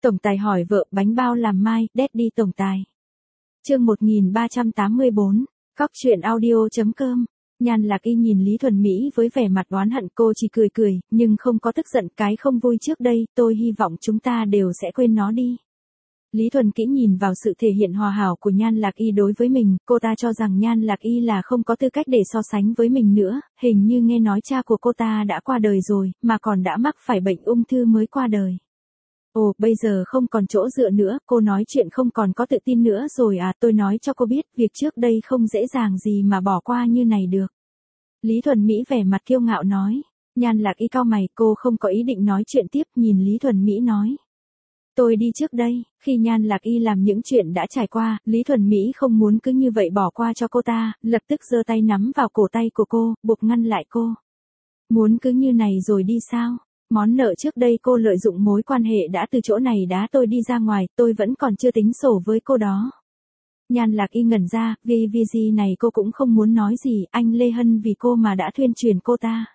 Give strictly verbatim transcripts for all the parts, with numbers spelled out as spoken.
Tổng tài hỏi vợ bánh bao làm mai, Daddy tổng tài. Chương một nghìn ba trăm tám mươi bốn, Cóc truyện audio.com. Nhan Lạc Y nhìn Lý Thuần Mỹ với vẻ mặt oán hận, cô chỉ cười cười, nhưng không có tức giận. Cái không vui trước đây, tôi hy vọng chúng ta đều sẽ quên nó đi. Lý Thuần Kỹ nhìn vào sự thể hiện hòa hảo của Nhan Lạc Y đối với mình, cô ta cho rằng Nhan Lạc Y là không có tư cách để so sánh với mình nữa, hình như nghe nói cha của cô ta đã qua đời rồi, mà còn đã mắc phải bệnh ung thư mới qua đời. Ồ, bây giờ không còn chỗ dựa nữa, cô nói chuyện không còn có tự tin nữa rồi à, tôi nói cho cô biết, việc trước đây không dễ dàng gì mà bỏ qua như này được. Lý Thuần Mỹ vẻ mặt kiêu ngạo nói. Nhan Lạc Y cau mày, cô không có ý định nói chuyện tiếp, nhìn Lý Thuần Mỹ nói. Tôi đi trước đây. Khi Nhan Lạc Y làm những chuyện đã trải qua, Lý Thuần Mỹ không muốn cứ như vậy bỏ qua cho cô ta, lập tức giơ tay nắm vào cổ tay của cô, buộc ngăn lại cô. Muốn cứ như này rồi đi sao? Món nợ trước đây cô lợi dụng mối quan hệ đã từ chỗ này đá tôi đi ra ngoài, tôi vẫn còn chưa tính sổ với cô đó. Nhan Lạc Y ngẩn ra, vì vì gì này cô cũng không muốn nói gì, anh Lê Hân vì cô mà đã thuyên truyền cô ta.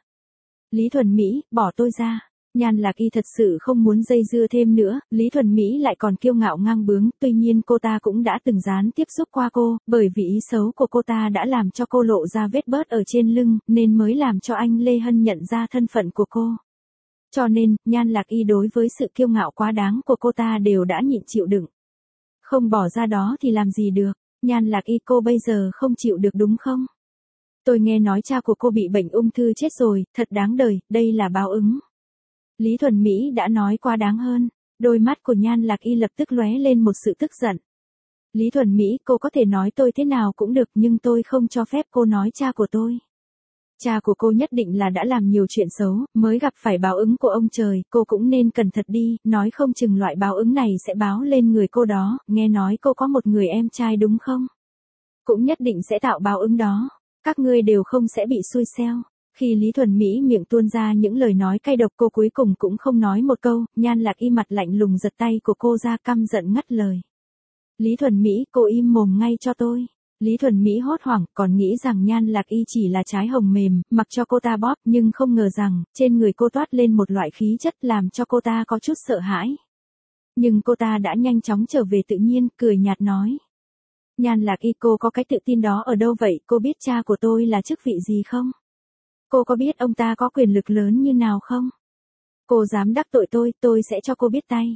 Lý Thuần Mỹ, bỏ tôi ra. Nhan Lạc Y thật sự không muốn dây dưa thêm nữa, Lý Thuần Mỹ lại còn kiêu ngạo ngang bướng, tuy nhiên cô ta cũng đã từng gián tiếp xúc qua cô, bởi vì ý xấu của cô ta đã làm cho cô lộ ra vết bớt ở trên lưng, nên mới làm cho anh Lê Hân nhận ra thân phận của cô. Cho nên, Nhan Lạc Y đối với sự kiêu ngạo quá đáng của cô ta đều đã nhịn chịu đựng. Không bỏ ra đó thì làm gì được, Nhan Lạc Y cô bây giờ không chịu được đúng không? Tôi nghe nói cha của cô bị bệnh ung thư chết rồi, thật đáng đời, đây là báo ứng. Lý Thuần Mỹ đã nói quá đáng hơn, đôi mắt của Nhan Lạc Y lập tức lóe lên một sự tức giận. Lý Thuần Mỹ, cô có thể nói tôi thế nào cũng được nhưng tôi không cho phép cô nói cha của tôi. Cha của cô nhất định là đã làm nhiều chuyện xấu, mới gặp phải báo ứng của ông trời, cô cũng nên cẩn thận đi, nói không chừng loại báo ứng này sẽ báo lên người cô đó, nghe nói cô có một người em trai đúng không? Cũng nhất định sẽ tạo báo ứng đó, các ngươi đều không sẽ bị xui xeo. Khi Lý Thuần Mỹ miệng tuôn ra những lời nói cay độc cô cuối cùng cũng không nói một câu, Nhan Lạc Y mặt lạnh lùng giật tay của cô ra căm giận ngắt lời. Lý Thuần Mỹ, cô im mồm ngay cho tôi. Lý Thuần Mỹ hốt hoảng, còn nghĩ rằng Nhan Lạc Y chỉ là trái hồng mềm, mặc cho cô ta bóp, nhưng không ngờ rằng, trên người cô toát lên một loại khí chất làm cho cô ta có chút sợ hãi. Nhưng cô ta đã nhanh chóng trở về tự nhiên, cười nhạt nói. Nhan Lạc Y, cô có cái tự tin đó ở đâu vậy, cô biết cha của tôi là chức vị gì không? Cô có biết ông ta có quyền lực lớn như nào không? Cô dám đắc tội tôi, tôi sẽ cho cô biết tay.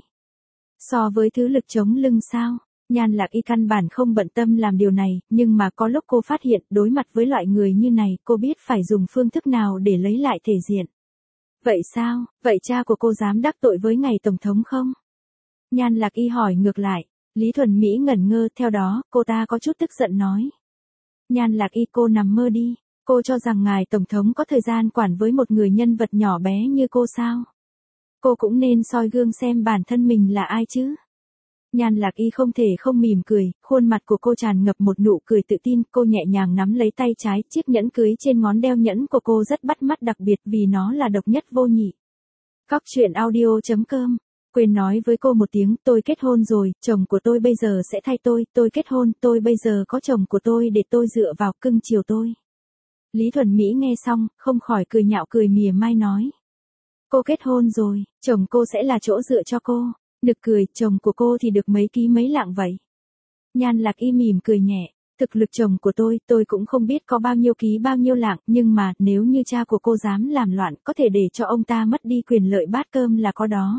So với thứ lực chống lưng sao? Nhan Lạc Y căn bản không bận tâm làm điều này, nhưng mà có lúc cô phát hiện đối mặt với loại người như này, cô biết phải dùng phương thức nào để lấy lại thể diện. Vậy sao, vậy cha của cô dám đắc tội với ngài Tổng thống không? Nhan Lạc Y hỏi ngược lại, Lý Thuần Mỹ ngẩn ngơ, theo đó, cô ta có chút tức giận nói. Nhan Lạc Y, cô nằm mơ đi, cô cho rằng ngài Tổng thống có thời gian quản với một người nhân vật nhỏ bé như cô sao? Cô cũng nên soi gương xem bản thân mình là ai chứ? Nhan Lạc Y không thể không mỉm cười, khuôn mặt của cô tràn ngập một nụ cười tự tin, cô nhẹ nhàng nắm lấy tay trái, chiếc nhẫn cưới trên ngón đeo nhẫn của cô rất bắt mắt đặc biệt vì nó là độc nhất vô nhị. Cóc truyện audio.com. Quên nói với cô một tiếng, tôi kết hôn rồi, chồng của tôi bây giờ sẽ thay tôi, tôi kết hôn, tôi bây giờ có chồng của tôi để tôi dựa vào, cưng chiều tôi. Lý Thuần Mỹ nghe xong, không khỏi cười nhạo cười mỉa mai nói. Cô kết hôn rồi, chồng cô sẽ là chỗ dựa cho cô. Nực cười, chồng của cô thì được mấy ký mấy lạng vậy? Nhan Lạc Y mỉm cười nhẹ, thực lực chồng của tôi, tôi cũng không biết có bao nhiêu ký bao nhiêu lạng, nhưng mà, nếu như cha của cô dám làm loạn, có thể để cho ông ta mất đi quyền lợi bát cơm là có đó.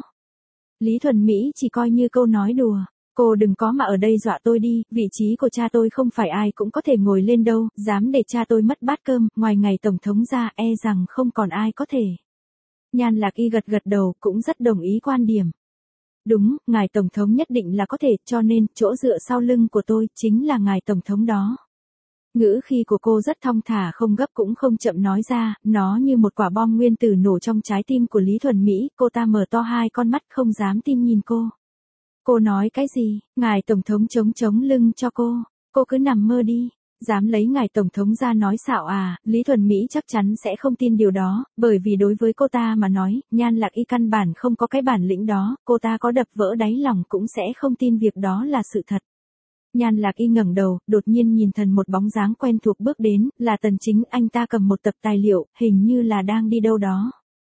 Lý Thuần Mỹ chỉ coi như câu nói đùa, cô đừng có mà ở đây dọa tôi đi, vị trí của cha tôi không phải ai cũng có thể ngồi lên đâu, dám để cha tôi mất bát cơm, ngoài ngài Tổng thống ra, e rằng không còn ai có thể. Nhan Lạc Y gật gật đầu, cũng rất đồng ý quan điểm. Đúng, ngài Tổng thống nhất định là có thể, cho nên, chỗ dựa sau lưng của tôi, chính là ngài Tổng thống đó. Ngữ khí của cô rất thong thả không gấp cũng không chậm nói ra, nó như một quả bom nguyên tử nổ trong trái tim của Lý Thuần Mỹ, cô ta mở to hai con mắt không dám tin nhìn cô. Cô nói cái gì, ngài Tổng thống chống chống lưng cho cô, cô cứ nằm mơ đi. Dám lấy ngài Tổng thống ra nói xạo à, Lý Thuần Mỹ chắc chắn sẽ không tin điều đó, bởi vì đối với cô ta mà nói, Nhan Lạc Y căn bản không có cái bản lĩnh đó, cô ta có đập vỡ đáy lòng cũng sẽ không tin việc đó là sự thật. Nhan Lạc Y ngẩng đầu, đột nhiên nhìn thần một bóng dáng quen thuộc bước đến, là Tần Chính, anh ta cầm một tập tài liệu, hình như là đang đi đâu đó.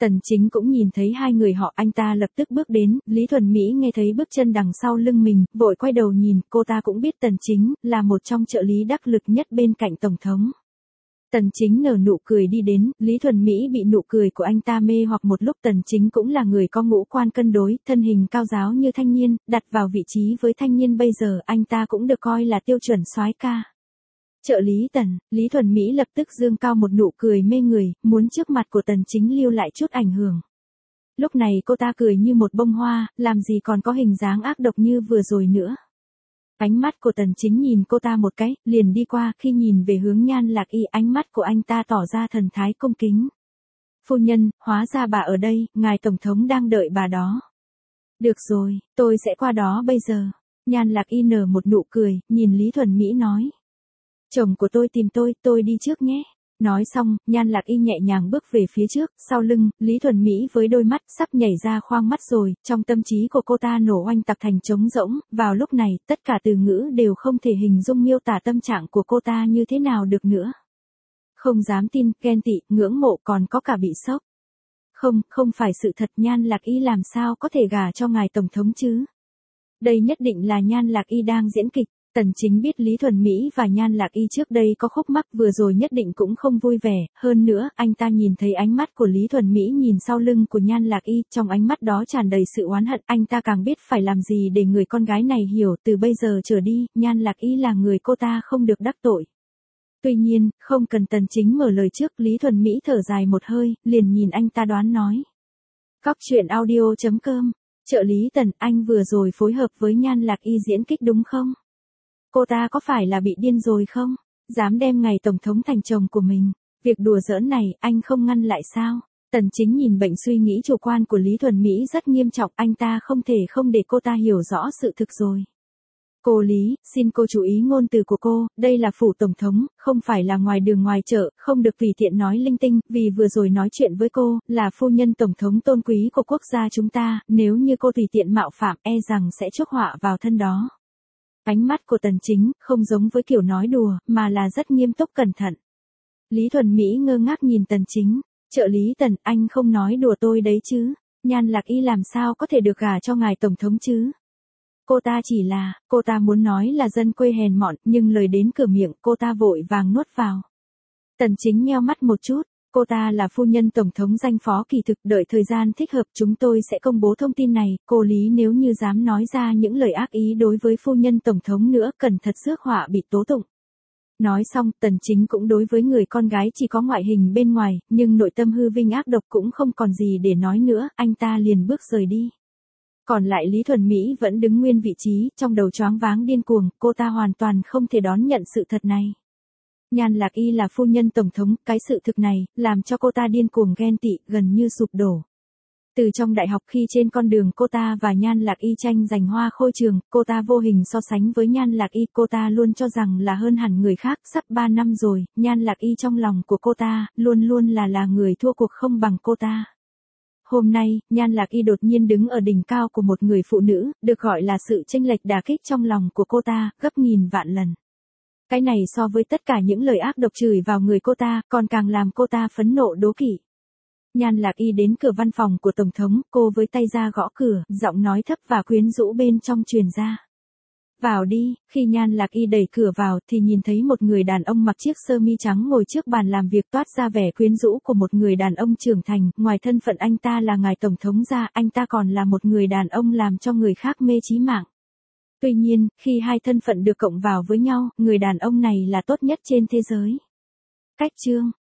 Tần Chính cũng nhìn thấy hai người họ, anh ta lập tức bước đến, Lý Thuần Mỹ nghe thấy bước chân đằng sau lưng mình, vội quay đầu nhìn, cô ta cũng biết Tần Chính là một trong trợ lý đắc lực nhất bên cạnh Tổng thống. Tần Chính nở nụ cười đi đến, Lý Thuần Mỹ bị nụ cười của anh ta mê hoặc một lúc. Tần Chính cũng là người có ngũ quan cân đối, thân hình cao ráo như Thanh Nhiên, đặt vào vị trí với Thanh Nhiên bây giờ, anh ta cũng được coi là tiêu chuẩn soái ca. Trợ lý Tần, Lý Thuần Mỹ lập tức dương cao một nụ cười mê người, muốn trước mặt của Tần Chính lưu lại chút ảnh hưởng. Lúc này cô ta cười như một bông hoa, làm gì còn có hình dáng ác độc như vừa rồi nữa. Ánh mắt của Tần Chính nhìn cô ta một cái, liền đi qua, khi nhìn về hướng Nhan Lạc Y, ánh mắt của anh ta tỏ ra thần thái cung kính. Phu nhân, hóa ra bà ở đây, ngài Tổng thống đang đợi bà đó. Được rồi, tôi sẽ qua đó bây giờ. Nhan Lạc Y nở một nụ cười, nhìn Lý Thuần Mỹ nói. Chồng của tôi tìm tôi, tôi đi trước nhé. Nói xong, Nhan Lạc Y nhẹ nhàng bước về phía trước, sau lưng, Lý Thuần Mỹ với đôi mắt sắp nhảy ra khoang mắt rồi, trong tâm trí của cô ta nổ oanh tạc thành trống rỗng, vào lúc này, tất cả từ ngữ đều không thể hình dung miêu tả tâm trạng của cô ta như thế nào được nữa. Không dám tin, ghen tị, ngưỡng mộ, còn có cả bị sốc. Không, không phải sự thật. Nhan Lạc Y làm sao có thể gả cho ngài Tổng thống chứ? Đây nhất định là Nhan Lạc Y đang diễn kịch. Tần Chính biết Lý Thuần Mỹ và Nhan Lạc Y trước đây có khúc mắc, vừa rồi nhất định cũng không vui vẻ, hơn nữa, anh ta nhìn thấy ánh mắt của Lý Thuần Mỹ nhìn sau lưng của Nhan Lạc Y, trong ánh mắt đó tràn đầy sự oán hận, anh ta càng biết phải làm gì để người con gái này hiểu, từ bây giờ trở đi, Nhan Lạc Y là người cô ta không được đắc tội. Tuy nhiên, không cần Tần Chính mở lời trước, Lý Thuần Mỹ thở dài một hơi, liền nhìn anh ta đoán nói. Cóc truyện audio chấm com, trợ lý Tần, anh vừa rồi phối hợp với Nhan Lạc Y diễn kích đúng không? Cô ta có phải là bị điên rồi không? Dám đem ngài Tổng thống thành chồng của mình. Việc đùa giỡn này, anh không ngăn lại sao? Tần Chính nhìn bệnh suy nghĩ chủ quan của Lý Thuần Mỹ rất nghiêm trọng, anh ta không thể không để cô ta hiểu rõ sự thực rồi. Cô Lý, xin cô chú ý ngôn từ của cô, đây là phủ Tổng thống, không phải là ngoài đường ngoài chợ, không được tùy tiện nói linh tinh, vì vừa rồi nói chuyện với cô, là phu nhân Tổng thống tôn quý của quốc gia chúng ta, nếu như cô tùy tiện mạo phạm, e rằng sẽ chuốc họa vào thân đó. Ánh mắt của Tần Chính, không giống với kiểu nói đùa, mà là rất nghiêm túc cẩn thận. Lý Thuần Mỹ ngơ ngác nhìn Tần Chính, trợ lý Tần, anh không nói đùa tôi đấy chứ, Nhan Lạc Y làm sao có thể được gả cho ngài Tổng thống chứ? Cô ta chỉ là, cô ta muốn nói là dân quê hèn mọn, nhưng lời đến cửa miệng, cô ta vội vàng nuốt vào. Tần Chính nheo mắt một chút. Cô ta là phu nhân Tổng thống danh phó kỳ thực, đợi thời gian thích hợp chúng tôi sẽ công bố thông tin này, cô Lý nếu như dám nói ra những lời ác ý đối với phu nhân Tổng thống nữa, cần thật rước họa bị tố tụng. Nói xong, Tần Chính cũng đối với người con gái chỉ có ngoại hình bên ngoài, nhưng nội tâm hư vinh ác độc cũng không còn gì để nói nữa, anh ta liền bước rời đi. Còn lại Lý Thuần Mỹ vẫn đứng nguyên vị trí, trong đầu choáng váng điên cuồng, cô ta hoàn toàn không thể đón nhận sự thật này. Nhan Lạc Y là phu nhân Tổng thống, cái sự thực này, làm cho cô ta điên cuồng ghen tị, gần như sụp đổ. Từ trong đại học khi trên con đường cô ta và Nhan Lạc Y tranh giành hoa khôi trường, cô ta vô hình so sánh với Nhan Lạc Y, cô ta luôn cho rằng là hơn hẳn người khác, sắp ba năm rồi, Nhan Lạc Y trong lòng của cô ta, luôn luôn là là người thua cuộc không bằng cô ta. Hôm nay, Nhan Lạc Y đột nhiên đứng ở đỉnh cao của một người phụ nữ, được gọi là sự chênh lệch đả kích trong lòng của cô ta, gấp nghìn vạn lần. Cái này so với tất cả những lời ác độc chửi vào người cô ta, còn càng làm cô ta phẫn nộ đố kỵ. Nhan Lạc Y đến cửa văn phòng của Tổng thống, cô với tay ra gõ cửa, giọng nói thấp và quyến rũ bên trong truyền ra. Vào đi, khi Nhan Lạc Y đẩy cửa vào thì nhìn thấy một người đàn ông mặc chiếc sơ mi trắng ngồi trước bàn làm việc toát ra vẻ quyến rũ của một người đàn ông trưởng thành, ngoài thân phận anh ta là ngài Tổng thống ra, anh ta còn là một người đàn ông làm cho người khác mê chí mạng. Tuy nhiên, khi hai thân phận được cộng vào với nhau, người đàn ông này là tốt nhất trên thế giới. Cách chương